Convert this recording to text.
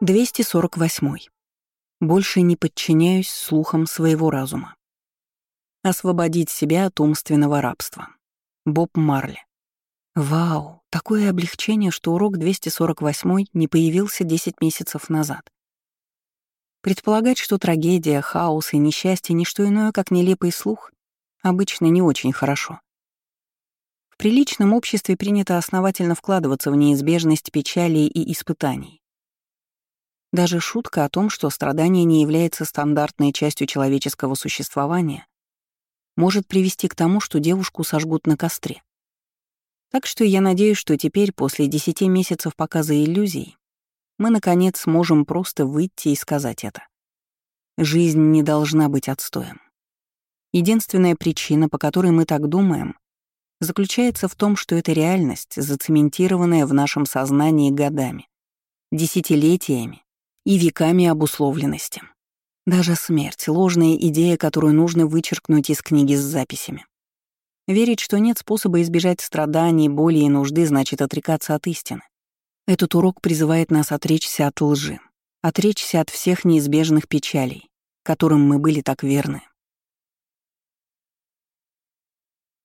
248. Больше не подчиняюсь слухам своего разума. Освободить себя от умственного рабства. Боб Марли. Вау, такое облегчение, что урок 248 не появился 10 месяцев назад. Предполагать, что трагедия, хаос и несчастье — не что иное, как нелепый слух, обычно не очень хорошо. В приличном обществе принято основательно вкладываться в неизбежность печалей и испытаний. Даже шутка о том, что страдание не является стандартной частью человеческого существования, может привести к тому, что девушку сожгут на костре. Так что я надеюсь, что теперь, после 10 месяцев показа иллюзий, мы, наконец, сможем просто выйти и сказать это. Жизнь не должна быть отстоем. Единственная причина, по которой мы так думаем, заключается в том, что это реальность, зацементированная в нашем сознании годами, десятилетиями и веками обусловленности. Даже смерть — ложная идея, которую нужно вычеркнуть из книги с записями. Верить, что нет способа избежать страданий, боли и нужды, значит отрекаться от истины. Этот урок призывает нас отречься от лжи, отречься от всех неизбежных печалей, которым мы были так верны.